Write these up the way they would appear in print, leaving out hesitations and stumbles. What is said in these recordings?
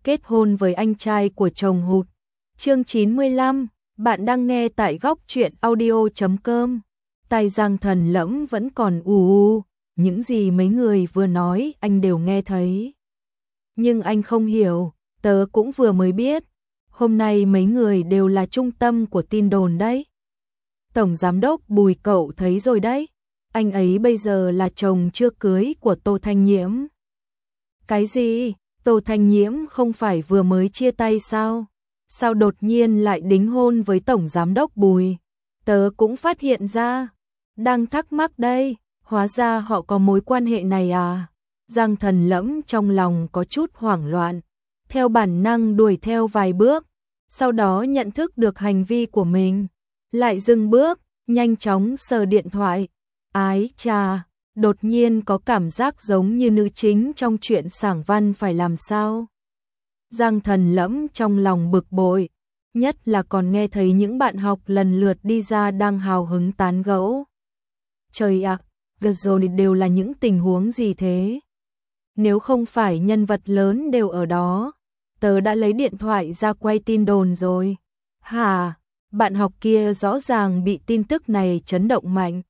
kết hôn với anh trai của chồng hụt. Chương 95, bạn đang nghe tại góc truyện audio.com. Tai Giang Thần Lẫm vẫn còn ù u, những gì mấy người vừa nói anh đều nghe thấy. Nhưng anh không hiểu, tớ cũng vừa mới biết, hôm nay mấy người đều là trung tâm của tin đồn đấy. Tổng giám đốc Bùi cậu thấy rồi đấy, anh ấy bây giờ là chồng chưa cưới của Tô Thanh Nhiễm. Cái gì? Tô Thanh Nhiễm không phải vừa mới chia tay sao? Sao đột nhiên lại đính hôn với Tổng Giám đốc Bùi? Tớ cũng phát hiện ra. Đang thắc mắc đây, hóa ra họ có mối quan hệ này à? Giang Thần Lẫm trong lòng có chút hoảng loạn, theo bản năng đuổi theo vài bước, sau đó nhận thức được hành vi của mình, lại dừng bước, nhanh chóng sờ điện thoại. Ái chà, đột nhiên có cảm giác giống như nữ chính trong truyện Sảng Văn phải làm sao. Giang Thần Lẫm trong lòng bực bội, nhất là còn nghe thấy những bạn học lần lượt đi ra đang hào hứng tán gẫu. Trời ạ, vừa rồi đều là những tình huống gì thế? Nếu không phải nhân vật lớn đều ở đó, tớ đã lấy điện thoại ra quay tin đồn rồi. Hả? Bạn học kia rõ ràng bị tin tức này chấn động mạnh.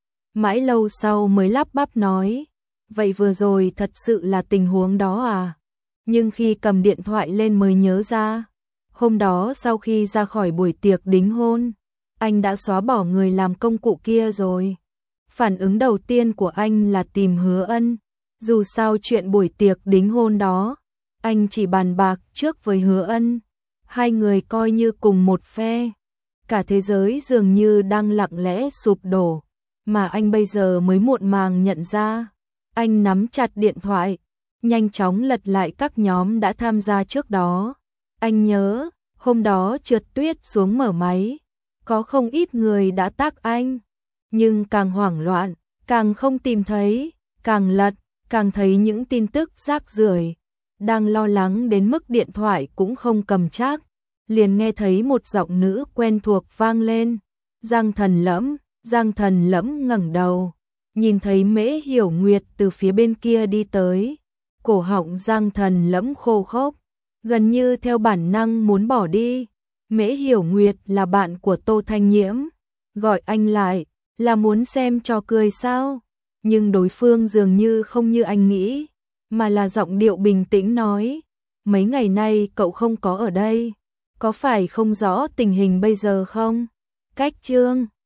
Mãi lâu sau mới lắp bắp nói, vậy vừa rồi thật sự là tình huống đó à? Nhưng khi cầm điện thoại lên mới nhớ ra, hôm đó sau khi ra khỏi buổi tiệc đính hôn, anh đã xóa bỏ người làm công cụ kia rồi. Phản ứng đầu tiên của anh là tìm Hứa Ân, dù sao chuyện buổi tiệc đính hôn đó, anh chỉ bàn bạc trước với Hứa Ân, hai người coi như cùng một phe. Cả thế giới dường như đang lặng lẽ sụp đổ, mà anh bây giờ mới muộn màng nhận ra. Anh nắm chặt điện thoại, nhanh chóng lật lại các nhóm đã tham gia trước đó. Anh nhớ, hôm đó Trượt Tuyết xuống mở máy, có không ít người đã tag anh. Nhưng càng hoảng loạn, càng không tìm thấy, càng lật, càng thấy những tin tức rác rưởi. Đang lo lắng đến mức điện thoại cũng không cầm chắc, liền nghe thấy một giọng nữ quen thuộc vang lên. Giang Thần Lẫm. Giang Thần Lẫm ngẩng đầu, nhìn thấy Mễ Hiểu Nguyệt từ phía bên kia đi tới. Cổ họng Giang Thần Lẫm khô khốc, gần như theo bản năng muốn bỏ đi. Mễ Hiểu Nguyệt là bạn của Tô Thanh Nhiễm, gọi anh lại là muốn xem trò cười sao? Nhưng đối phương dường như không như anh nghĩ, mà là giọng điệu bình tĩnh nói, mấy ngày nay cậu không có ở đây, có phải không rõ tình hình bây giờ không? Cách chương